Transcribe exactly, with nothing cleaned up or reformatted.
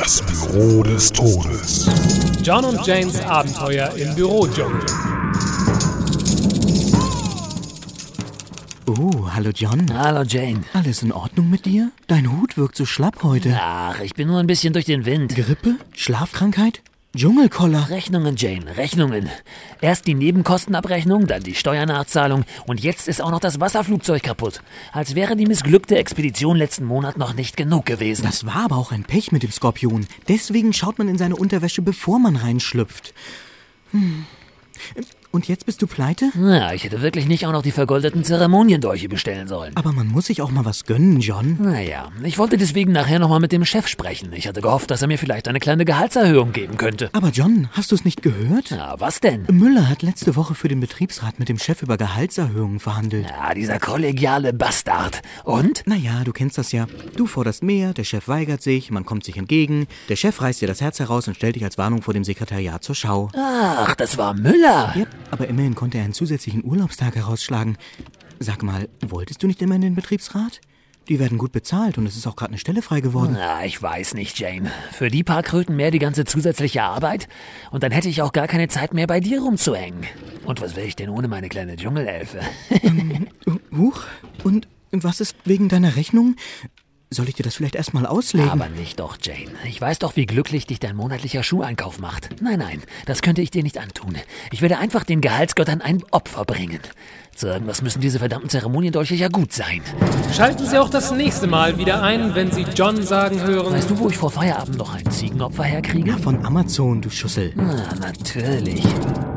Das Büro des Todes. John und Janes Abenteuer im Bürodschungel. Oh, hallo John. Hallo Jane. Alles in Ordnung mit dir? Dein Hut wirkt so schlapp heute. Ach, ich bin nur ein bisschen durch den Wind. Grippe? Schlafkrankheit? Dschungelkoller? Rechnungen, Jane, Rechnungen. Erst die Nebenkostenabrechnung, dann die Steuernachzahlung und jetzt ist auch noch das Wasserflugzeug kaputt. Als wäre die missglückte Expedition letzten Monat noch nicht genug gewesen. Das war aber auch ein Pech mit dem Skorpion. Deswegen schaut man in seine Unterwäsche, bevor man reinschlüpft. Hm. Und jetzt bist du pleite? Ja, ich hätte wirklich nicht auch noch die vergoldeten Zeremoniendolche bestellen sollen. Aber man muss sich auch mal was gönnen, John. Naja, ich wollte deswegen nachher nochmal mit dem Chef sprechen. Ich hatte gehofft, dass er mir vielleicht eine kleine Gehaltserhöhung geben könnte. Aber John, hast du es nicht gehört? Ja, was denn? Müller hat letzte Woche für den Betriebsrat mit dem Chef über Gehaltserhöhungen verhandelt. Ja, dieser kollegiale Bastard. Und? Naja, du kennst das ja. Du forderst mehr, der Chef weigert sich, man kommt sich entgegen. Der Chef reißt dir das Herz heraus und stellt dich als Warnung vor dem Sekretariat zur Schau. Ach, das war Müller. Ja, aber immerhin konnte er einen zusätzlichen Urlaubstag herausschlagen. Sag mal, wolltest du nicht immer in den Betriebsrat? Die werden gut bezahlt und es ist auch gerade eine Stelle frei geworden. Na, ich weiß nicht, Jane. Für die paar Kröten mehr die ganze zusätzliche Arbeit? Und dann hätte ich auch gar keine Zeit mehr, bei dir rumzuhängen. Und was will ich denn ohne meine kleine Dschungelelfe? ähm, huch, und was ist wegen deiner Rechnung? Soll ich dir das vielleicht erstmal auslegen? Aber nicht doch, Jane. Ich weiß doch, wie glücklich dich dein monatlicher Schuheinkauf macht. Nein, nein, das könnte ich dir nicht antun. Ich werde einfach den Gehaltsgöttern ein Opfer bringen. Zu irgendwas müssen diese verdammten Zeremoniendolche ja gut sein. Schalten Sie auch das nächste Mal wieder ein, wenn Sie John sagen hören... Weißt du, wo ich vor Feierabend noch ein Ziegenopfer herkriege? Ja, von Amazon, du Schussel. Na, natürlich.